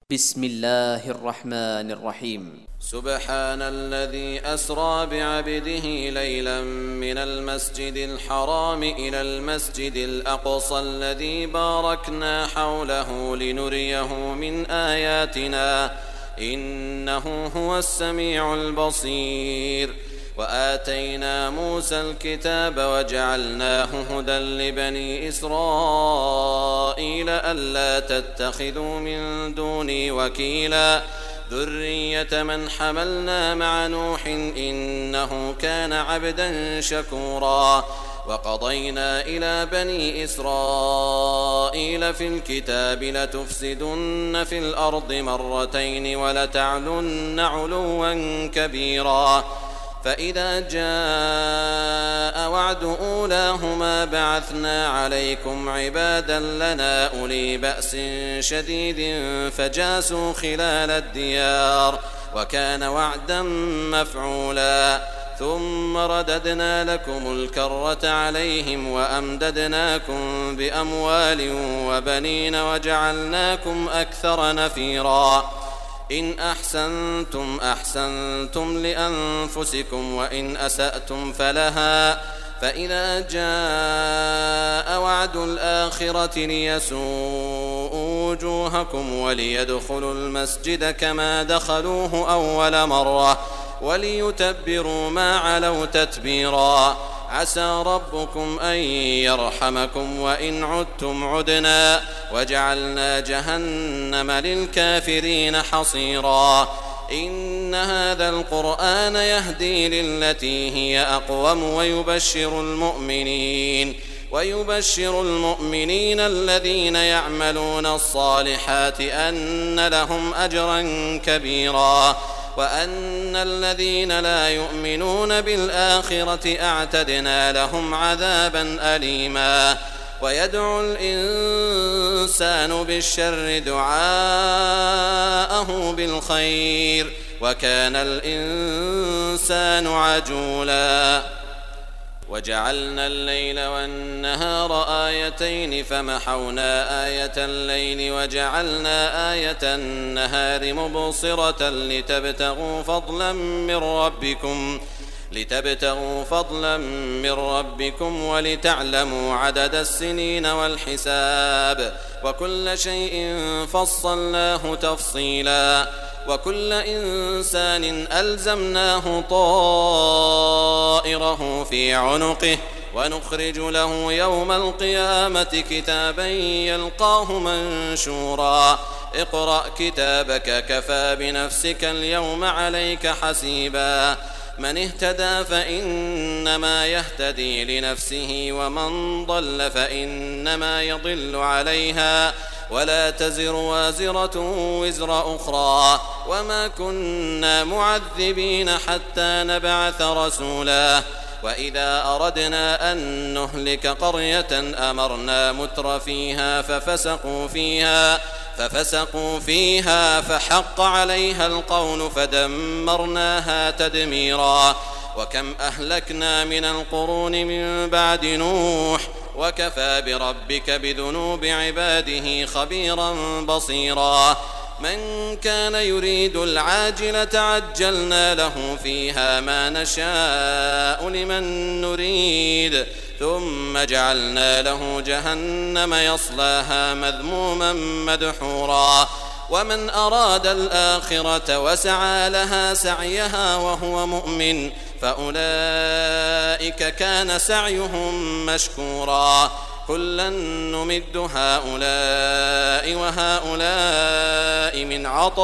بسم الله الرحمن الرحيم. سبحان الذي أسرى بعبده ليلا من المسجد الحرام إلى المسجد الأقصى الذي باركنا حوله لنريه من آياتنا إنه هو السميع البصير. وآتينا موسى الكتاب وجعلناه هدى لبني إسرائيل ألا تتخذوا من دوني وكيلا ذرية من حملنا مع نوح إنه كان عبدا شكورا. وقضينا إلى بني إسرائيل في الكتاب لتفسدن في الأرض مرتين ولتعلن علوا كبيرا. فإذا جاء وعد أولاهما بعثنا عليكم عبادا لنا أولي بأس شديد فجاسوا خلال الديار وكان وعدا مفعولا. ثم رددنا لكم الكرة عليهم وأمددناكم بأموال وبنين وجعلناكم أكثر نفيرا. إن أحسنتم أحسنتم لأنفسكم وإن أسأتم فلها. فإذا جاء وعد الآخرة ليسوءوا وجوهكم وليدخلوا المسجد كما دخلوه أول مرة وليتبروا ما علوا تتبيرا. عسى ربكم أن يرحمكم وإن عدتم عدنا وجعلنا جهنم للكافرين حصيرا. إن هذا القرآن يهدي للتي هي أقوم ويبشر المؤمنين الذين يعملون الصالحات أن لهم أجرا كبيرا. وأن الذين لا يؤمنون بالآخرة أعتدنا لهم عذابا أليما. ويدعو الإنسان بالشر دعاءه بالخير وكان الإنسان عجولا. وجعلنا الليل والنهار آيتين فمحونا آية الليل وجعلنا آية النهار مبصرة لتبتغوا فضلا من ربكم ولتعلموا عدد السنين والحساب وكل شيء فصلناه تفصيلا. وكل إنسان ألزمناه طائره في عنقه ونخرج له يوم القيامة كتابا يلقاه منشورا. اقرأ كتابك كفى بنفسك اليوم عليك حسيبا. من اهتدى فإنما يهتدي لنفسه ومن ضل فإنما يضل عليها ولا تزر وازرة وزر أخرى وما كنا معذبين حتى نبعث رسولا. وإذا أردنا أن نهلك قرية أمرنا متر فيها ففسقوا فيها فحق عليها القول فدمرناها تدميرا. وكم أهلكنا من القرون من بعد نوح وكفى بربك بذنوب عباده خبيرا بصيرا. من كان يريد العاجلة عجلنا له فيها ما نشاء لمن نريد ثم جعلنا له جهنم يصلاها مذموما مدحورا. ومن أراد الآخرة وسعى لها سعيها وهو مؤمن فأولئك كان سعيهم مشكورا. كلا نمد هؤلاء وهؤلاء من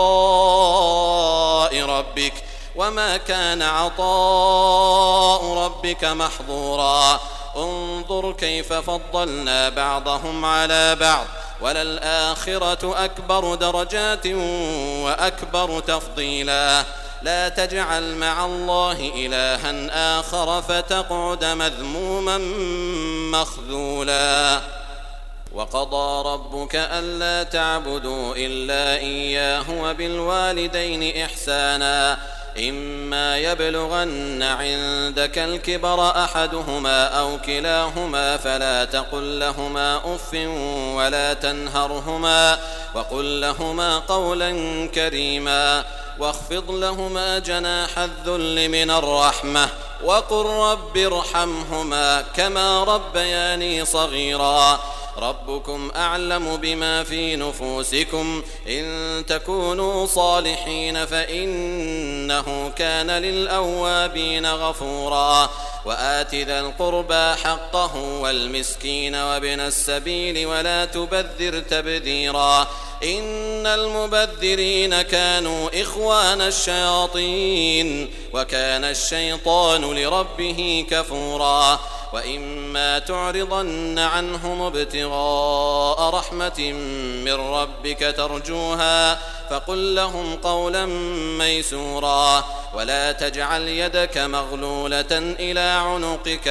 عطاء ربك وما كان عطاء ربك محظورا. انظر كيف فضلنا بعضهم على بعض وللآخرة أكبر درجات وأكبر تفضيلا. لا تجعل مع الله إلها آخر فتقعد مذموما مخذولا. وقضى ربك ألا تعبدوا إلا إياه وبالوالدين إحسانا إما يبلغن عندك الكبر أحدهما أو كلاهما فلا تقل لهما أف ولا تنهرهما وقل لهما قولا كريما واخفض لهما جناح الذل من الرحمة وقل رب ارحمهما كما ربياني صغيرا ربكم أعلم بما في نفوسكم إن تكونوا صالحين فإنه كان للأوابين غفورا وآت ذا القربى حقه والمسكين وابن السبيل ولا تبذر تبذيرا إن المبذرين كانوا إخوان الشياطين وكان الشيطان لربه كفورا وإما تعرضن عنهم ابتغاء رحمة من ربك ترجوها فقل لهم قولا ميسورا ولا تجعل يدك مغلولة إلى عنقك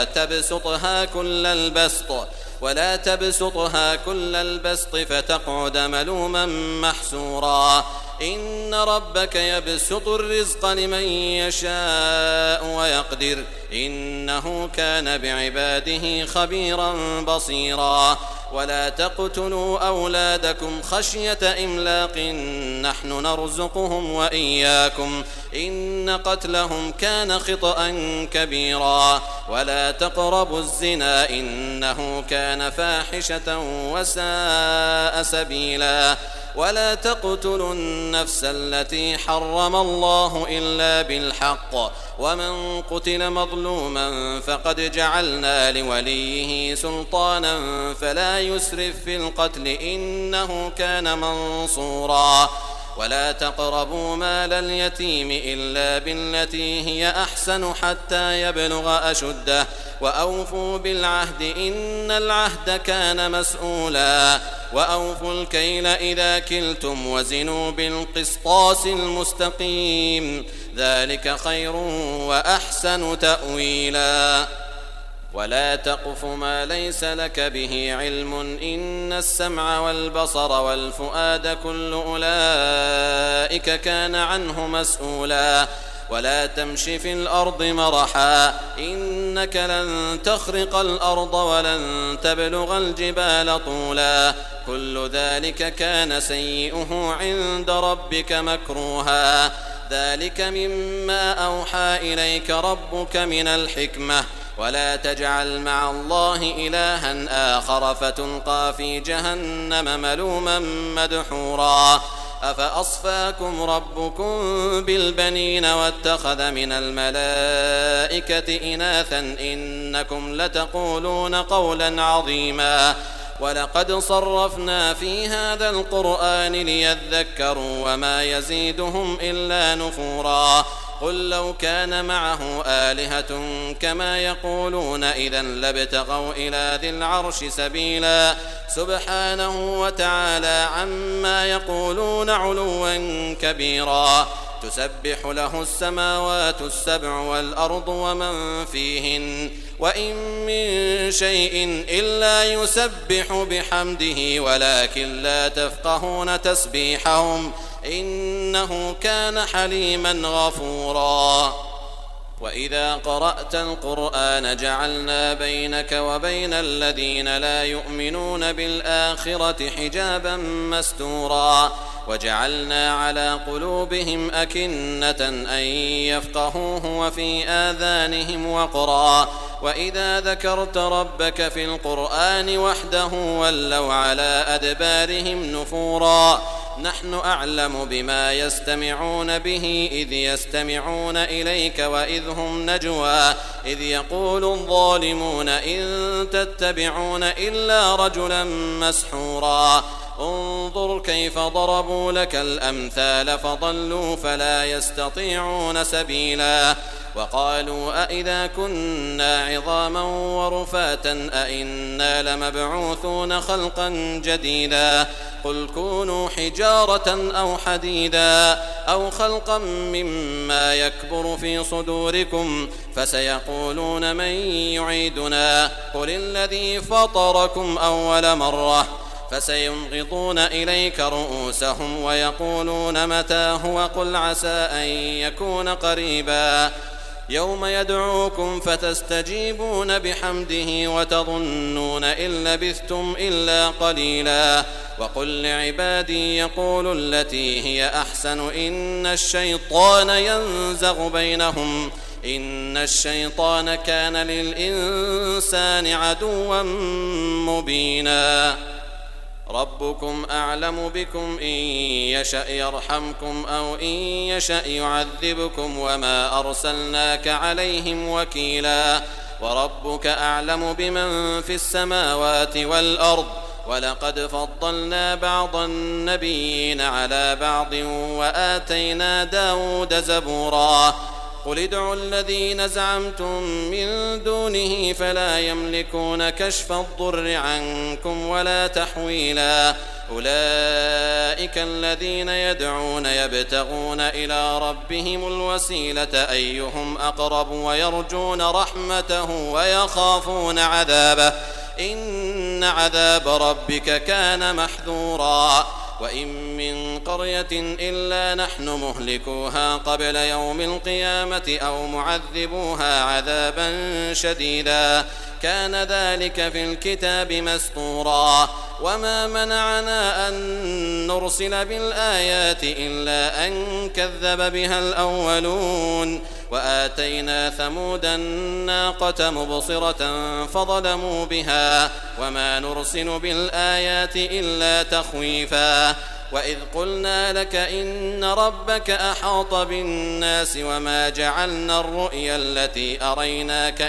ولا تبسطها كل البسط فتقعد ملوما محسورا إن ربك يبسط الرزق لمن يشاء ويقدر إنه كان بعباده خبيرا بصيرا ولا تقتلوا أولادكم خشية إملاق نحن نرزقهم وإياكم إن قتلهم كان خطأ كبيرا ولا تقربوا الزنا إنه كان فاحشة وساء سبيلا ولا تقتلوا النفس التي حرم الله إلا بالحق ومن قتل مظلوما فقد جعلنا لوليه سلطانا فلا يسرف في القتل إنه كان منصورا ولا تقربوا مال اليتيم إلا بالتي هي أحسن حتى يبلغ أشده وأوفوا بالعهد إن العهد كان مسؤولا وأوفوا الكيل إذا كلتم وزنوا بالقسطاس المستقيم ذلك خير وأحسن تأويلا ولا تقف ما ليس لك به علم إن السمع والبصر والفؤاد كل أولئك كان عنه مسؤولا ولا تمش في الأرض مرحا إنك لن تخرق الأرض ولن تبلغ الجبال طولا كل ذلك كان سيئه عند ربك مكروها ذلك مما أوحى إليك ربك من الحكمة ولا تجعل مع الله إلها آخر فتلقى في جهنم ملوما مدحورا أفأصفاكم ربكم بالبنين واتخذ من الملائكة إناثا إنكم لتقولون قولا عظيما ولقد صرفنا في هذا القرآن ليذكروا وما يزيدهم إلا نفورا قل لو كان معه آلهة كما يقولون إذا لابتغوا إلى ذي العرش سبيلا سبحانه وتعالى عما يقولون علوا كبيرا تسبح له السماوات السبع والأرض ومن فيهن وإن من شيء إلا يسبح بحمده ولكن لا تفقهون تسبيحهم إنه كان حليما غفورا وإذا قرأت القرآن جعلنا بينك وبين الذين لا يؤمنون بالآخرة حجابا مستورا وجعلنا على قلوبهم أكنة أن يفقهوه وفي آذانهم وقرا وإذا ذكرت ربك في القرآن وحده ولوا على أدبارهم نفورا نحن أعلم بما يستمعون به إذ يستمعون إليك وإذ هم نجوى إذ يقول الظالمون إن تتبعون إلا رجلا مسحورا انظر كيف ضربوا لك الأمثال فضلوا فلا يستطيعون سبيلا وقالوا أئذا كنا عظاما ورفاتا أئنا لمبعوثون خلقا جديدا قل كونوا حجارة أو حديدا أو خلقا مما يكبر في صدوركم فسيقولون من يعيدنا قل الذي فطركم أول مرة فسينغضون إليك رؤوسهم ويقولون متى هو قل عسى أن يكون قريبا يوم يدعوكم فتستجيبون بحمده وتظنون إن لبثتم إلا قليلا وقل لعبادي يقولوا التي هي أحسن إن الشيطان ينزغ بينهم إن الشيطان كان للإنسان عدوا مبينا ربكم أعلم بكم إن يشأ يرحمكم أو إن يشأ يعذبكم وما أرسلناك عليهم وكيلا وربك أعلم بمن في السماوات والأرض ولقد فضلنا بعض النبيين على بعض وآتينا داود زبورا قل ادعوا الذين زعمتم من دونه فلا يملكون كشف الضر عنكم ولا تحويلا أولئك الذين يدعون يبتغون إلى ربهم الوسيلة أيهم أقرب ويرجون رحمته ويخافون عذابه إن عذاب ربك كان محذورا وإن من قرية إلا نحن مهلكوها قبل يوم القيامة أو معذبوها عذابا شديدا كان ذلك في الكتاب مسطورا وما منعنا أن نرسل بالآيات إلا أن كذب بها الأولون وآتينا ثمود الناقة مبصرة فظلموا بها وما نرسل بالآيات إلا تخويفا وإذ قلنا لك إن ربك أحاط بالناس وما جعلنا الرؤيا التي أريناك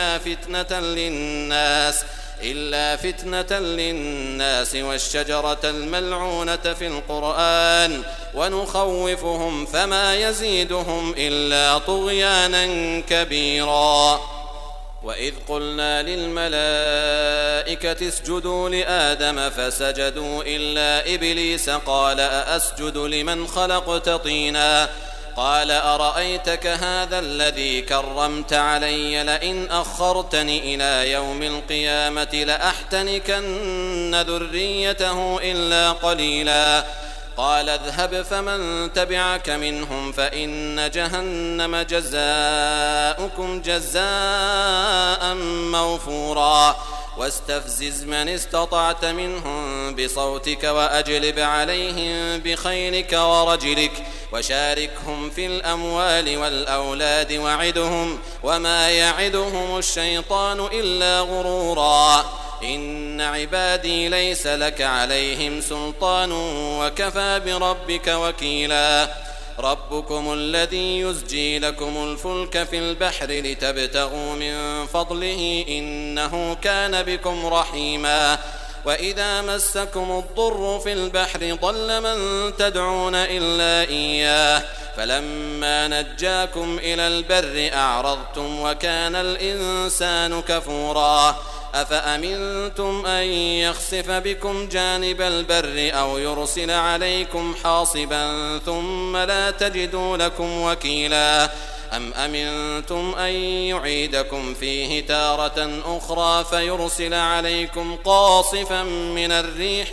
إلا فتنة للناس والشجرة الملعونة في القرآن ونخوفهم فما يزيدهم إلا طغيانا كبيرا وإذ قلنا للملائكة اسجدوا لآدم فسجدوا إلا إبليس قال أأسجد لمن خلقت طينا قال أرأيتك هذا الذي كرمت علي لئن أخرتني إلى يوم القيامة لأحتنكن ذريته إلا قليلا قال اذهب فمن تبعك منهم فإن جهنم جزاؤكم جزاء موفورا واستفزز من استطعت منهم بصوتك وأجلب عليهم بخيلك ورجلك وشاركهم في الأموال والأولاد وعدهم وما يعدهم الشيطان إلا غرورا إن عبادي ليس لك عليهم سلطان وكفى بربك وكيلا ربكم الذي يزجي لكم الفلك في البحر لتبتغوا من فضله إنه كان بكم رحيما وإذا مسكم الضر في البحر ضل من تدعون إلا إياه فلما نجاكم إلى البر أعرضتم وكان الإنسان كفورا أفأمنتم أن يخسف بكم جانب البر أو يرسل عليكم حاصبا ثم لا تجدوا لكم وكيلا أم أمنتم أن يعيدكم فيه تارة أخرى فيرسل عليكم قاصفا من الريح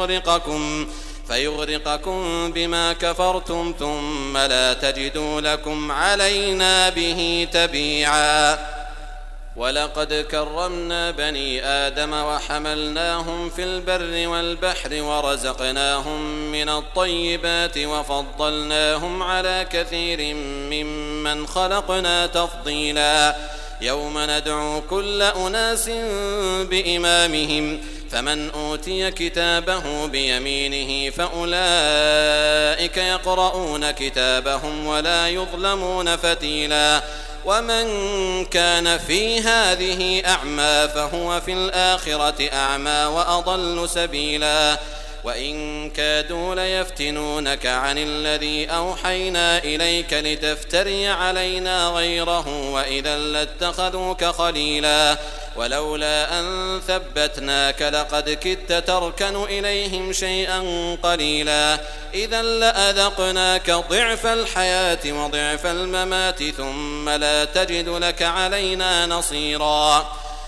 فيغرقكم بما كفرتم ثم لا تجدوا لكم علينا به تبيعا ولقد كرمنا بني آدم وحملناهم في البر والبحر ورزقناهم من الطيبات وفضلناهم على كثير ممن خلقنا تفضيلا يوم ندعو كل أناس بإمامهم فمن أوتي كتابه بيمينه فأولئك يقرؤون كتابهم ولا يظلمون فتيلا ومن كان في هذه أعمى فهو في الآخرة أعمى وأضل سبيلا وإن كادوا ليفتنونك عن الذي أوحينا إليك لتفتري علينا غيره وإذا لاتخذوك خليلا ولولا أن ثبتناك لقد كدت تركن إليهم شيئا قليلا إذا لأذقناك ضعف الحياة وضعف الممات ثم لا تجد لك علينا نصيرا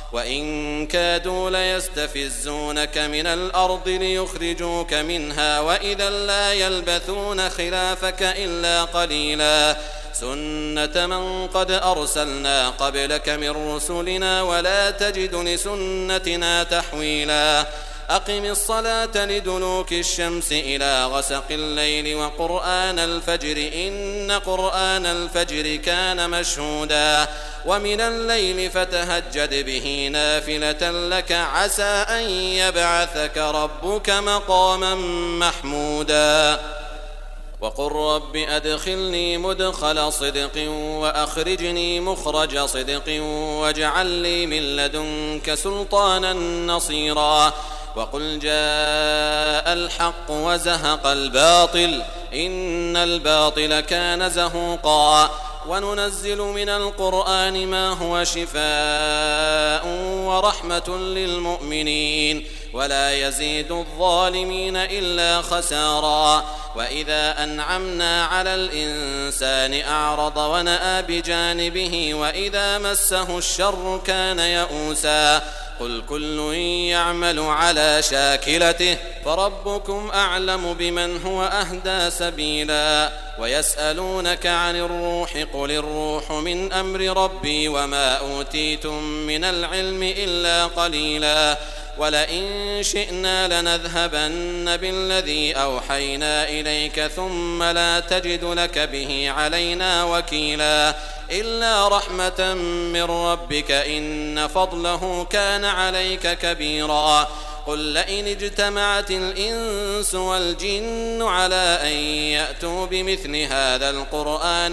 وإن كادوا ليستفزونك من الأرض ليخرجوك منها وإذا لا يلبثون خلافك إلا قليلا سنة من قد أرسلنا قبلك من رسلنا ولا تجد لسنتنا تحويلا أقم الصلاة لدلوك الشمس إلى غسق الليل وقرآن الفجر إن قرآن الفجر كان مشهودا ومن الليل فتهجد به نافلة لك عسى أن يبعثك ربك مقاما محمودا وقل رب أدخلني مدخل صدق وأخرجني مخرج صدق واجعل لي من لدنك سلطانا نصيرا وقل جاء الحق وزهق الباطل إن الباطل كان زهوقا وننزل من القرآن ما هو شفاء ورحمة للمؤمنين ولا يزيد الظالمين إلا خسارا وإذا أنعمنا على الإنسان أعرض ونأى بجانبه وإذا مسه الشر كان يئوسا قل كل يعمل على شاكلته فربكم أعلم بمن هو أهدى سبيلا ويسألونك عن الروح قل الروح من أمر ربي وما أوتيتم من العلم إلا قليلا ولئن شئنا لنذهبن بالذي أوحينا إليك ثم لا تجد لك به علينا وكيلا إلا رحمة من ربك إن فضله كان عليك كبيرا قل لئن اجتمعت الإنس والجن على أن يأتوا بمثل هذا القرآن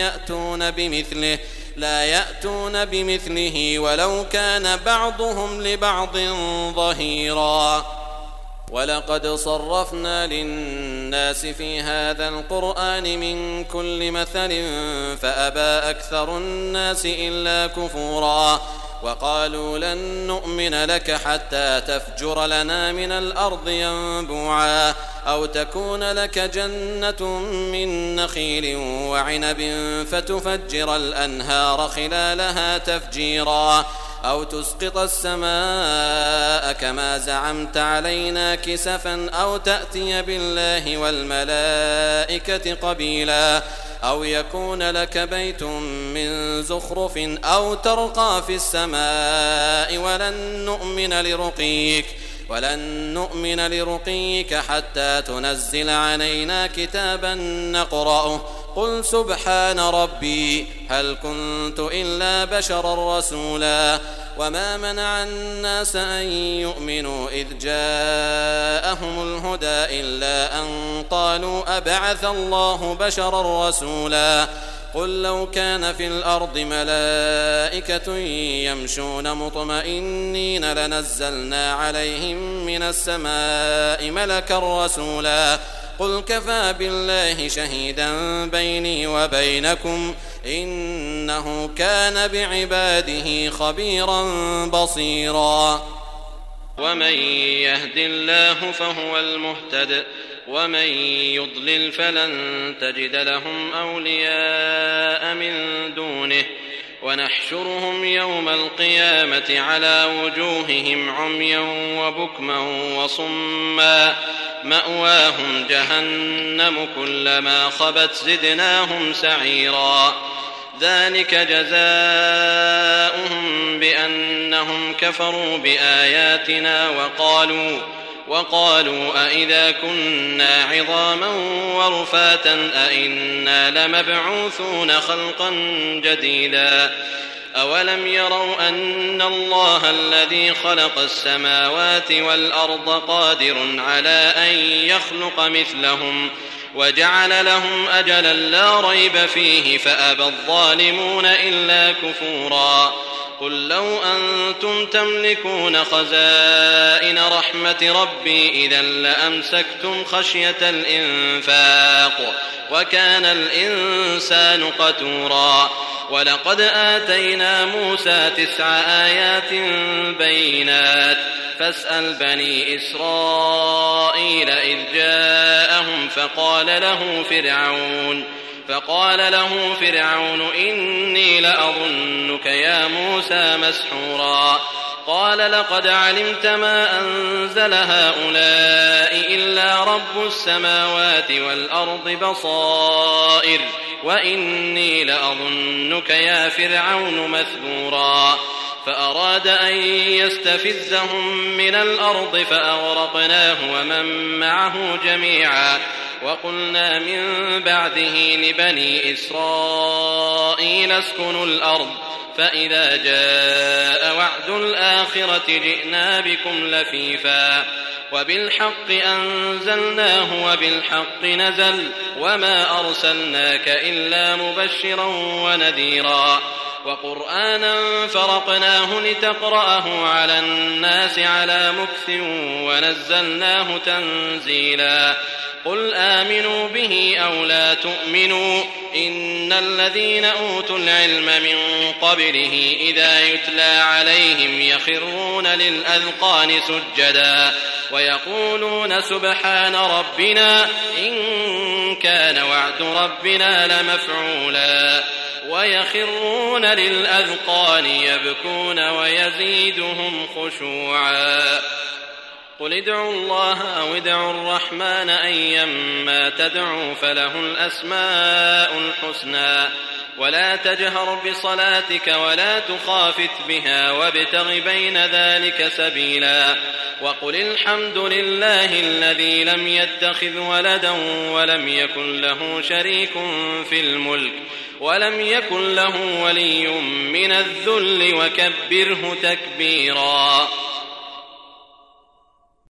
لا يأتون بمثله ولو كان بعضهم لبعض ظهيرا ولقد صرفنا للناس في هذا القرآن من كل مثل فأبى أكثر الناس إلا كفورا وقالوا لن نؤمن لك حتى تفجر لنا من الأرض ينبوعا أو تكون لك جنة من نخيل وعنب فتفجر الأنهار خلالها تفجيرا أو تسقط السماء كما زعمت علينا كسفا أو تأتي بالله والملائكة قبيلا أو يكون لك بيت من زخرف أو ترقى في السماء ولن نؤمن لرقيك حتى تنزل علينا كتابا نقرأه قل سبحان ربي هل كنت إلا بشرا رسولا وما منع الناس أن يؤمنوا إذ جاءهم الهدى إلا أن قالوا أبعث الله بشرا رسولا قل لو كان في الأرض ملائكة يمشون مطمئنين لنزلنا عليهم من السماء ملكا رسولا قل كفى بالله شهيدا بيني وبينكم إنه كان بعباده خبيرا بصيرا ومن يهد الله فهو المهتد ومن يضلل فلن تجد لهم أولياء من دونه ونحشرهم يوم القيامة على وجوههم عميا وبكما وصما مأواهم جهنم كلما خبت زدناهم سعيرا ذلك جزاؤهم بأنهم كفروا بآياتنا وقالوا أئذا كنا عظاما ورفاتا أئنا لمبعوثون خلقا جديدا أولم يروا أن الله الذي خلق السماوات والأرض قادر على أن يخلق مثلهم وجعل لهم أجلا لا ريب فيه فأبى الظالمون إلا كفورا قل لو أنتم تملكون خزائن رحمة ربي إذا لأمسكتم خشية الإنفاق وكان الإنسان قتورا ولقد آتينا موسى 9 آيات بينات فاسأل بني فقال له فرعون إني لأظنك يا موسى مسحورا قال لقد علمت ما أنزل هؤلاء إلا رب السماوات والأرض بصائر وإني لأظنك يا فرعون مثبورا فأراد أن يستفزهم من الأرض فأغرقناه ومن معه جميعا وقلنا من بعده لبني إسرائيل اسكنوا الأرض فإذا جاء وعد الآخرة جئنا بكم لفيفا وبالحق أنزلناه وبالحق نزل وما أرسلناك إلا مبشرا ونذيرا وقرآنا فرقناه لتقرأه على الناس على مكث ونزلناه تنزيلا قل آمنوا به أو لا تؤمنوا إن الذين أوتوا العلم من قبله إذا يتلى عليهم يخرون للأذقان سجدا ويقولون سبحان ربنا إن كان وعد ربنا لمفعولا ويخرون للأذقان يبكون ويزيدهم خشوعا قل ادعوا الله أو ادعوا الرحمن أيما تدعوا فله الأسماء الحسنى ولا تجهر بصلاتك ولا تخافت بها وابتغ بين ذلك سبيلا وقل الحمد لله الذي لم يتخذ ولدا ولم يكن له شريك في الملك ولم يكن له ولي من الذل وكبره تكبيرا.